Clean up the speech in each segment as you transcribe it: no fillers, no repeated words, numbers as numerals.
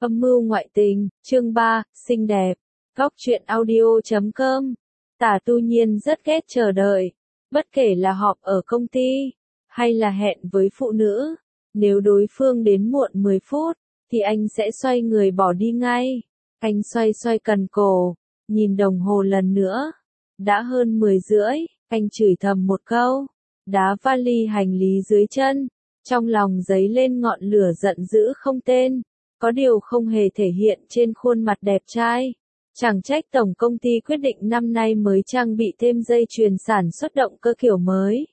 Âm mưu ngoại tình, chương 3, xinh đẹp. Góc truyện audio.com. Tả Tu Nhiên rất ghét chờ đợi. Bất kể là họp ở công ty, hay là hẹn với phụ nữ. Nếu đối phương đến muộn 10 phút, thì anh sẽ xoay người bỏ đi ngay. Anh xoay cần cổ, nhìn đồng hồ lần nữa. Đã hơn 10 rưỡi, anh chửi thầm một câu. Đá vali hành lý dưới chân. Trong lòng dấy lên ngọn lửa giận dữ không tên. Có điều không hề thể hiện trên khuôn mặt đẹp trai. Chẳng trách tổng công ty quyết định năm nay mới trang bị thêm dây chuyền sản xuất động cơ kiểu mới.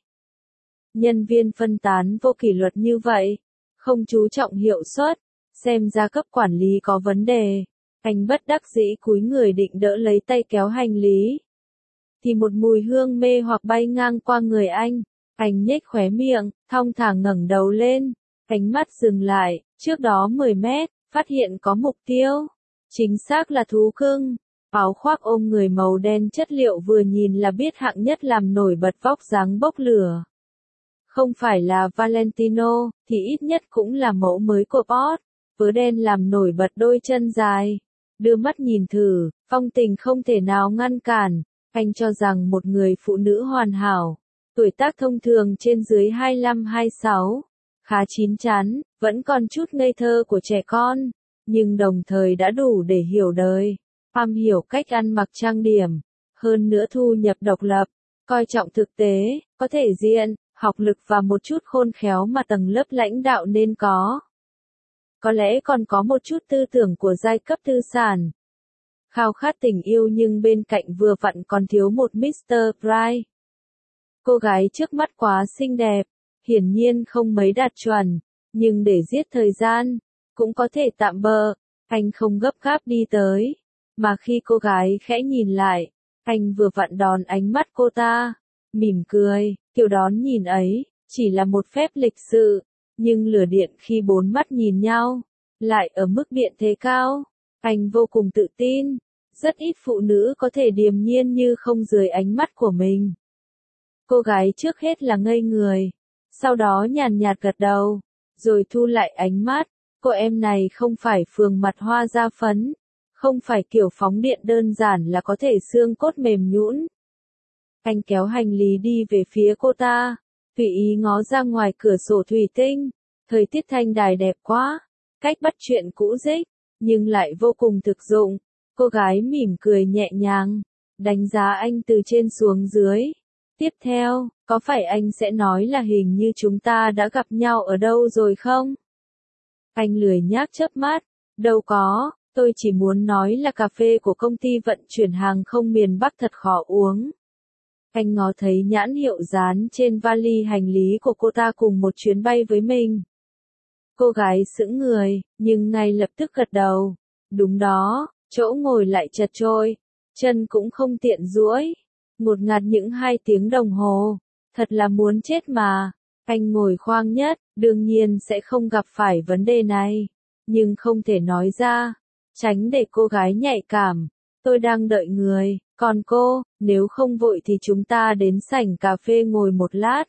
Nhân viên phân tán vô kỷ luật như vậy, không chú trọng hiệu suất, xem ra cấp quản lý có vấn đề. Anh bất đắc dĩ cúi người định đỡ lấy tay kéo hành lý. Thì một mùi hương mê hoặc bay ngang qua người anh. Anh nhếch khóe miệng, thong thả ngẩng đầu lên. Ánh mắt dừng lại, trước đó 10 mét, phát hiện có mục tiêu. Chính xác là thú cưng. Áo khoác ôm người màu đen chất liệu vừa nhìn là biết hạng nhất làm nổi bật vóc dáng bốc lửa. Không phải là Valentino, thì ít nhất cũng là mẫu mới của Porsche. Vớ đen làm nổi bật đôi chân dài. Đưa mắt nhìn thử, phong tình không thể nào ngăn cản. Anh cho rằng một người phụ nữ hoàn hảo. Tuổi tác thông thường trên dưới 25-26. Khá chín chắn, vẫn còn chút ngây thơ của trẻ con. Nhưng đồng thời đã đủ để hiểu đời. Am hiểu cách ăn mặc trang điểm. Hơn nữa thu nhập độc lập. Coi trọng thực tế, có thể diện, học lực và một chút khôn khéo mà tầng lớp lãnh đạo nên có. Có lẽ còn có một chút tư tưởng của giai cấp tư sản. Khao khát tình yêu nhưng bên cạnh vừa vặn còn thiếu một Mr. Right. Cô gái trước mắt quá xinh đẹp, hiển nhiên không mấy đạt chuẩn, nhưng để giết thời gian, cũng có thể tạm bợ. Anh không gấp gáp đi tới, mà khi cô gái khẽ nhìn lại, anh vừa vặn đón ánh mắt cô ta, mỉm cười, kiểu đón nhìn ấy, chỉ là một phép lịch sự, nhưng lửa điện khi bốn mắt nhìn nhau, lại ở mức điện thế cao. Anh vô cùng tự tin, rất ít phụ nữ có thể điềm nhiên như không dưới ánh mắt của mình. Cô gái trước hết là ngây người, sau đó nhàn nhạt gật đầu, rồi thu lại ánh mắt. Cô em này không phải phường mặt hoa da phấn, không phải kiểu phóng điện đơn giản là có thể xương cốt mềm nhũn. Anh kéo hành lý đi về phía cô ta, tùy ý ngó ra ngoài cửa sổ thủy tinh. Thời tiết Thanh Đài đẹp quá, cách bắt chuyện cũ dích, nhưng lại vô cùng thực dụng. Cô gái mỉm cười nhẹ nhàng, đánh giá anh từ trên xuống dưới. Tiếp theo, có phải anh sẽ nói là hình như chúng ta đã gặp nhau ở đâu rồi không? Anh lười nhác chớp mắt, đâu có, tôi chỉ muốn nói là cà phê của công ty vận chuyển hàng không miền Bắc thật khó uống. Anh ngó thấy nhãn hiệu dán trên vali hành lý của cô ta cùng một chuyến bay với mình. Cô gái sững người, nhưng ngay lập tức gật đầu. Đúng đó, chỗ ngồi lại chật chội, chân cũng không tiện duỗi. Ngột ngạt những 2 tiếng đồng hồ, thật là muốn chết mà. Anh ngồi khoang nhất, đương nhiên sẽ không gặp phải vấn đề này, nhưng không thể nói ra, tránh để cô gái nhạy cảm. Tôi đang đợi người, còn cô, nếu không vội thì chúng ta đến sảnh cà phê ngồi một lát.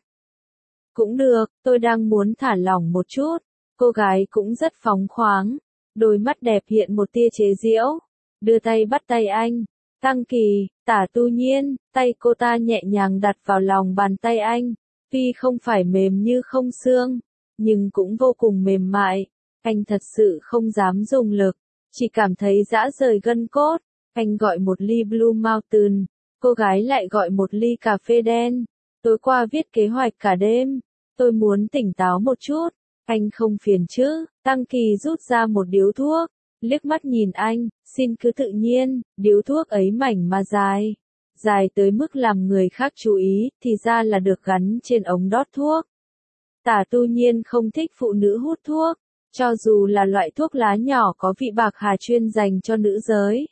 Cũng được, tôi đang muốn thả lỏng một chút. Cô gái cũng rất phóng khoáng, đôi mắt đẹp hiện một tia chế giễu, đưa tay bắt tay anh. Tăng Kỳ, Tả Tu Nhiên, tay cô ta nhẹ nhàng đặt vào lòng bàn tay anh. Tuy không phải mềm như không xương, nhưng cũng vô cùng mềm mại. Anh thật sự không dám dùng lực, chỉ cảm thấy rã rời gân cốt. Anh gọi một ly Blue Mountain, cô gái lại gọi một ly cà phê đen. Tối qua viết kế hoạch cả đêm, tôi muốn tỉnh táo một chút. Anh không phiền chứ? Tăng Kỳ rút ra một điếu thuốc, liếc mắt nhìn anh, xin cứ tự nhiên. Điếu thuốc ấy mảnh mà dài. Dài tới mức làm người khác chú ý, thì ra là được gắn trên ống đốt thuốc. Tả Tu Nhiên không thích phụ nữ hút thuốc, cho dù là loại thuốc lá nhỏ có vị bạc hà chuyên dành cho nữ giới.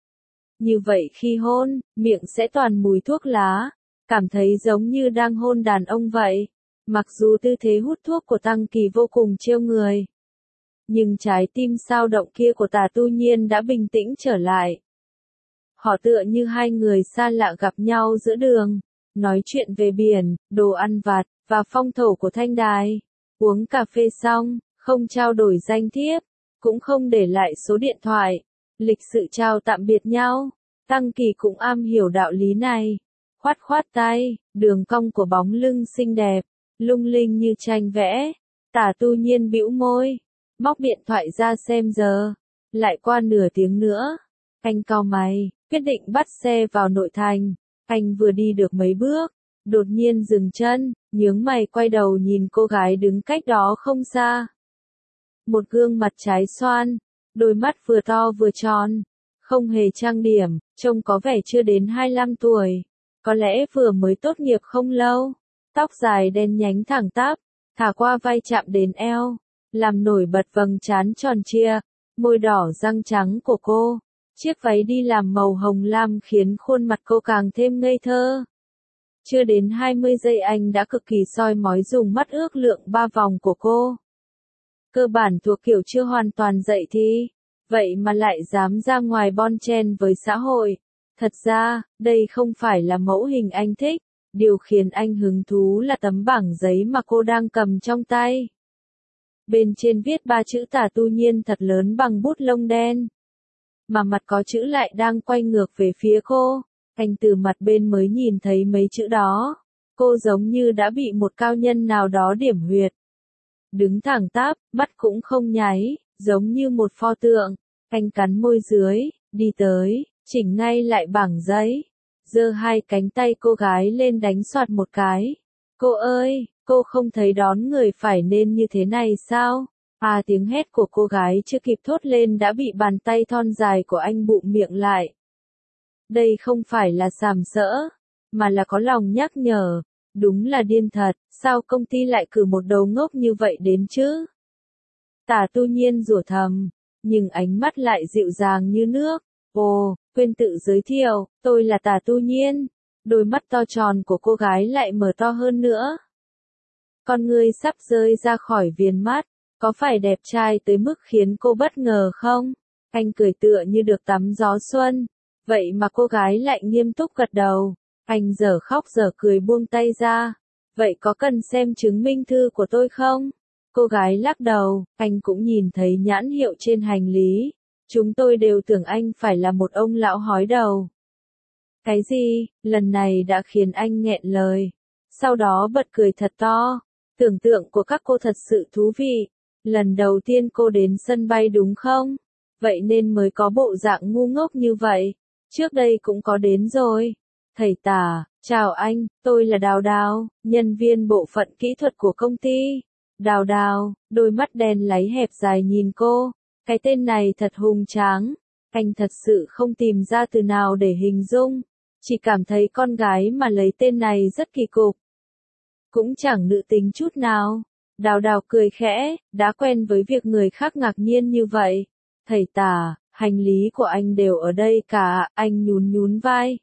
Như vậy khi hôn, miệng sẽ toàn mùi thuốc lá, cảm thấy giống như đang hôn đàn ông vậy. Mặc dù tư thế hút thuốc của Tăng Kỳ vô cùng trêu người, nhưng trái tim sao động kia của Tả Tu Nhiên đã bình tĩnh trở lại. Họ tựa như 2 người xa lạ gặp nhau giữa đường, nói chuyện về biển, đồ ăn vặt, và phong thổ của Thanh Đài. Uống cà phê xong, không trao đổi danh thiếp, cũng không để lại số điện thoại, lịch sự chào tạm biệt nhau. Tăng Kỳ cũng am hiểu đạo lý này, khoát khoát tay, đường cong của bóng lưng xinh đẹp, lung linh như tranh vẽ. Tả Tu Nhiên bĩu môi, móc điện thoại ra xem giờ, lại qua nửa tiếng nữa. Anh cau mày, quyết định bắt xe vào nội thành. Anh vừa đi được mấy bước, đột nhiên dừng chân, nhướng mày quay đầu nhìn cô gái đứng cách đó không xa. Một gương mặt trái xoan, đôi mắt vừa to vừa tròn, không hề trang điểm, trông có vẻ chưa đến 25 tuổi, có lẽ vừa mới tốt nghiệp không lâu. Tóc dài đen nhánh thẳng tắp, thả qua vai chạm đến eo, làm nổi bật vầng trán tròn trịa, môi đỏ răng trắng của cô. Chiếc váy đi làm màu hồng lam khiến khuôn mặt cô càng thêm ngây thơ. Chưa đến 20 giây anh đã cực kỳ soi mói dùng mắt ước lượng 3 vòng của cô. Cơ bản thuộc kiểu chưa hoàn toàn dậy thì, vậy mà lại dám ra ngoài bon chen với xã hội. Thật ra, đây không phải là mẫu hình anh thích, điều khiến anh hứng thú là tấm bảng giấy mà cô đang cầm trong tay. Bên trên viết 3 chữ Tả Tu Nhiên thật lớn bằng bút lông đen. Mà mặt có chữ lại đang quay ngược về phía cô. Anh từ mặt bên mới nhìn thấy mấy chữ đó. Cô giống như đã bị một cao nhân nào đó điểm huyệt. Đứng thẳng tắp, mắt cũng không nháy, giống như một pho tượng. Anh cắn môi dưới, đi tới, chỉnh ngay lại bảng giấy. Giơ hai cánh tay cô gái lên đánh soạt một cái. Cô ơi, cô không thấy đón người phải nên như thế này sao? À, tiếng hét của cô gái chưa kịp thốt lên đã bị bàn tay thon dài của anh bụm miệng lại. Đây không phải là sàm sỡ, mà là có lòng nhắc nhở. Đúng là điên thật, sao công ty lại cử một đầu ngốc như vậy đến chứ? Tả Tu Nhiên rủa thầm, nhưng ánh mắt lại dịu dàng như nước. Ồ, quên tự giới thiệu, tôi là Tả Tu Nhiên. Đôi mắt to tròn của cô gái lại mở to hơn nữa. Con ngươi sắp rơi ra khỏi viền mắt, có phải đẹp trai tới mức khiến cô bất ngờ không? Anh cười tựa như được tắm gió xuân. Vậy mà cô gái lại nghiêm túc gật đầu. Anh dở khóc dở cười buông tay ra. Vậy có cần xem chứng minh thư của tôi không? Cô gái lắc đầu, anh cũng nhìn thấy nhãn hiệu trên hành lý. Chúng tôi đều tưởng anh phải là một ông lão hói đầu. Cái gì? Lần này đã khiến anh nghẹn lời. Sau đó bật cười thật to. Tưởng tượng của các cô thật sự thú vị. Lần đầu tiên cô đến sân bay đúng không? Vậy nên mới có bộ dạng ngu ngốc như vậy. Trước đây cũng có đến rồi. Thầy Tả, chào anh, tôi là Đào Đào, nhân viên bộ phận kỹ thuật của công ty. Đào Đào, đôi mắt đen láy hẹp dài nhìn cô. Cái tên này thật hùng tráng. Anh thật sự không tìm ra từ nào để hình dung. Chỉ cảm thấy con gái mà lấy tên này rất kỳ cục. Cũng chẳng nữ tính chút nào. Đào Đào cười khẽ, đã quen với việc người khác ngạc nhiên như vậy. Thầy Tả, hành lý của anh đều ở đây cả, anh nhún nhún vai.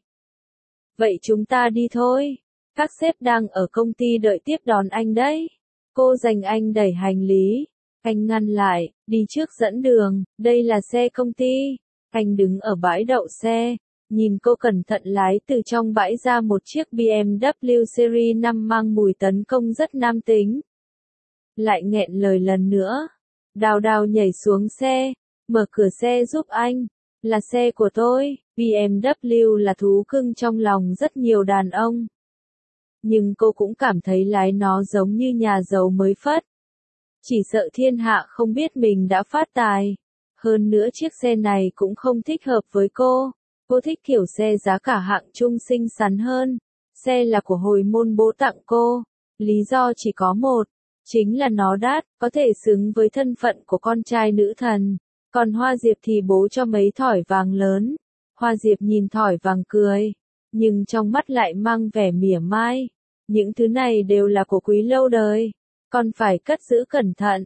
Vậy chúng ta đi thôi. Các sếp đang ở công ty đợi tiếp đón anh đấy. Cô giành anh đẩy hành lý. Anh ngăn lại, đi trước dẫn đường, đây là xe công ty. Anh đứng ở bãi đậu xe, nhìn cô cẩn thận lái từ trong bãi ra một chiếc BMW Series 5 mang mùi tấn công rất nam tính. Lại nghẹn lời lần nữa. Đào Đào nhảy xuống xe, mở cửa xe giúp anh. Là xe của tôi, BMW là thú cưng trong lòng rất nhiều đàn ông. Nhưng cô cũng cảm thấy lái nó giống như nhà giàu mới phất. Chỉ sợ thiên hạ không biết mình đã phát tài. Hơn nữa chiếc xe này cũng không thích hợp với cô. Cô thích kiểu xe giá cả hạng trung xinh xắn hơn. Xe là của hồi môn bố tặng cô. Lý do chỉ có một. Chính là nó đắt, có thể xứng với thân phận của con trai nữ thần. Còn Hoa Diệp thì bố cho mấy thỏi vàng lớn. Hoa Diệp nhìn thỏi vàng cười. Nhưng trong mắt lại mang vẻ mỉa mai. Những thứ này đều là của quý lâu đời. Con phải cất giữ cẩn thận.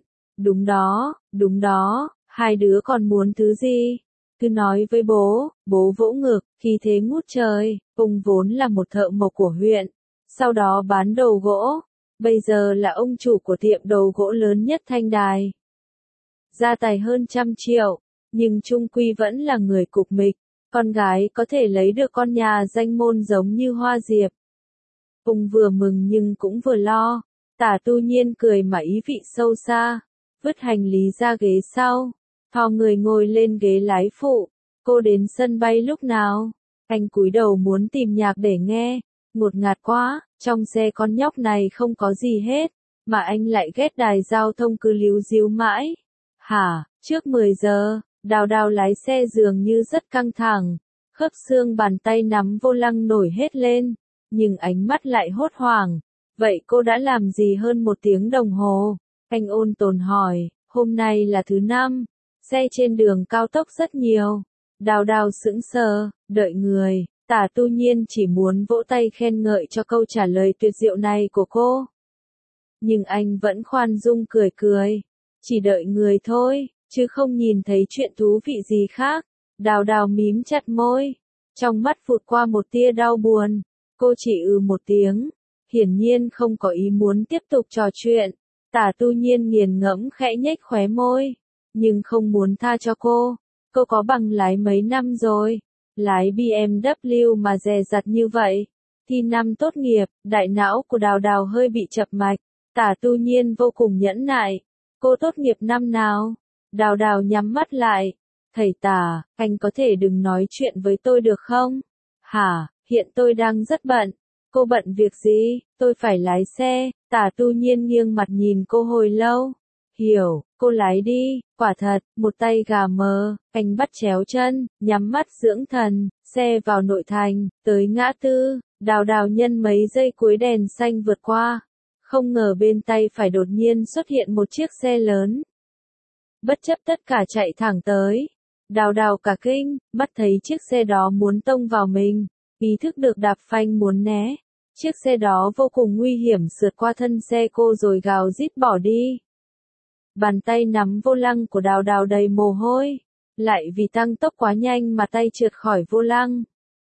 Đúng đó, hai đứa còn muốn thứ gì? Cứ nói với bố, bố vỗ ngực, khi thế ngút trời. Ông vốn là một thợ mộc của huyện. Sau đó bán đồ gỗ. Bây giờ là ông chủ của tiệm đồ gỗ lớn nhất Thanh Đài. Gia tài hơn 100 triệu, nhưng chung quy vẫn là người cục mịch. Con gái có thể lấy được con nhà danh môn giống như Hoa Diệp. Ông vừa mừng nhưng cũng vừa lo. Tả Tu Nhiên cười mà ý vị sâu xa, vứt hành lý ra ghế sau. thò người ngồi lên ghế lái phụ. Cô đến sân bay lúc nào? Anh cúi đầu muốn tìm nhạc để nghe. Ngột ngạt quá, trong xe con nhóc này không có gì hết, mà anh lại ghét đài giao thông cứ líu díu mãi. Hả, trước 10 giờ, Đào Đào lái xe dường như rất căng thẳng, khớp xương bàn tay nắm vô lăng nổi hết lên, nhưng ánh mắt lại hốt hoảng. Vậy cô đã làm gì hơn 1 tiếng đồng hồ? Anh ôn tồn hỏi, hôm nay là thứ 5, xe trên đường cao tốc rất nhiều. Đào Đào sững sờ, đợi người. Tả Tu Nhiên chỉ muốn vỗ tay khen ngợi cho câu trả lời tuyệt diệu này của cô. Nhưng anh vẫn khoan dung cười cười. Chỉ đợi người thôi, chứ không nhìn thấy chuyện thú vị gì khác. Đào Đào mím chặt môi. Trong mắt vụt qua một tia đau buồn. Cô chỉ một tiếng. Hiển nhiên không có ý muốn tiếp tục trò chuyện. Tả Tu Nhiên nghiền ngẫm khẽ nhếch khóe môi. Nhưng không muốn tha cho cô. Cô có bằng lái mấy năm rồi. Lái BMW mà dè dặt như vậy. Thi năm tốt nghiệp, đại não của Đào Đào hơi bị chập mạch. Tả Tu Nhiên vô cùng nhẫn nại. Cô tốt nghiệp năm nào? Đào Đào nhắm mắt lại. Thầy Tả, anh có thể đừng nói chuyện với tôi được không? Hả, hiện tôi đang rất bận. Cô bận việc gì? Tôi phải lái xe. Tả Tu Nhiên nghiêng mặt nhìn cô hồi lâu. Hiểu, cô lái đi. Quả thật, một tay gà mờ, anh bắt chéo chân, nhắm mắt dưỡng thần, xe vào nội thành, tới ngã tư. Đào Đào nhân mấy giây cuối đèn xanh vượt qua. Không ngờ bên tay phải đột nhiên xuất hiện một chiếc xe lớn. Bất chấp tất cả chạy thẳng tới. Đào Đào cả kinh, mắt thấy chiếc xe đó muốn tông vào mình, ý thức được đạp phanh muốn né. Chiếc xe đó vô cùng nguy hiểm sượt qua thân xe cô rồi gào rít bỏ đi. Bàn tay nắm vô lăng của Đào Đào đầy mồ hôi, lại vì tăng tốc quá nhanh mà tay trượt khỏi vô lăng.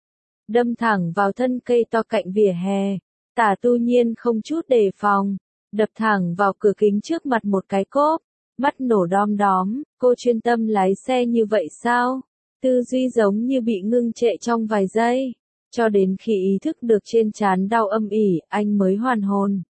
Đâm thẳng vào thân cây to cạnh vỉa hè. Tả Tu Nhiên không chút đề phòng, đập thẳng vào cửa kính trước mặt một cái cốp. Mắt nổ đom đóm, cô chuyên tâm lái xe như vậy sao? Tư duy giống như bị ngưng trệ trong vài giây. Cho đến khi ý thức được trên trán đau âm ỉ, anh mới hoàn hồn.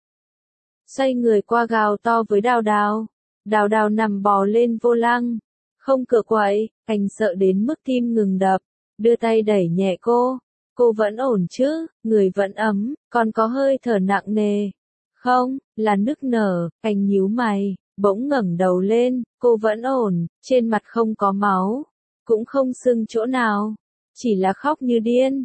Xoay người qua gào to với Đào Đào. Đào Đào nằm bò lên vô lăng. Không cựa quậy, anh sợ đến mức tim ngừng đập. Đưa tay đẩy nhẹ cô. Cô vẫn ổn chứ, người vẫn ấm, còn có hơi thở nặng nề. Không, là nức nở, anh nhíu mày, bỗng ngẩng đầu lên, cô vẫn ổn, trên mặt không có máu, cũng không sưng chỗ nào, chỉ là khóc như điên.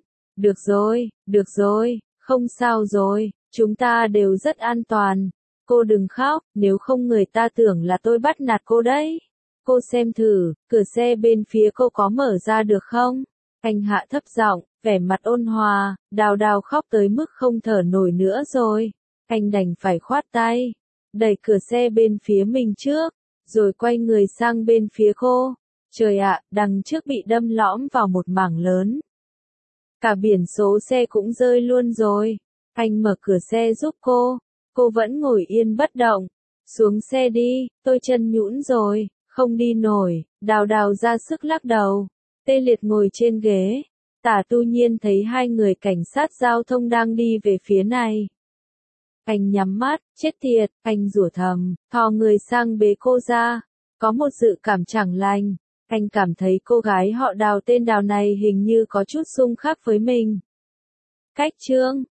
Được rồi, không sao rồi, chúng ta đều rất an toàn. Cô đừng khóc, nếu không người ta tưởng là tôi bắt nạt cô đấy. Cô xem thử, cửa xe bên phía cô có mở ra được không? Anh hạ thấp giọng, vẻ mặt ôn hòa. Đào Đào khóc tới mức không thở nổi nữa rồi. Anh đành phải khoát tay, đẩy cửa xe bên phía mình trước, rồi quay người sang bên phía cô. Trời ạ, đằng trước bị đâm lõm vào một mảng lớn. Cả biển số xe cũng rơi luôn rồi. Anh mở cửa xe giúp cô. Cô vẫn ngồi yên bất động. Xuống xe đi, tôi chân nhũn rồi, không đi nổi. Đào Đào ra sức lắc đầu. Tê liệt ngồi trên ghế. Tả Tu Nhiên thấy 2 người cảnh sát giao thông đang đi về phía này. Anh nhắm mắt, chết tiệt, anh rủa thầm, thò người sang bế cô ra. Có một dự cảm chẳng lành. Anh cảm thấy cô gái họ Đào tên Đào này hình như có chút xung khắc với mình. Cách chương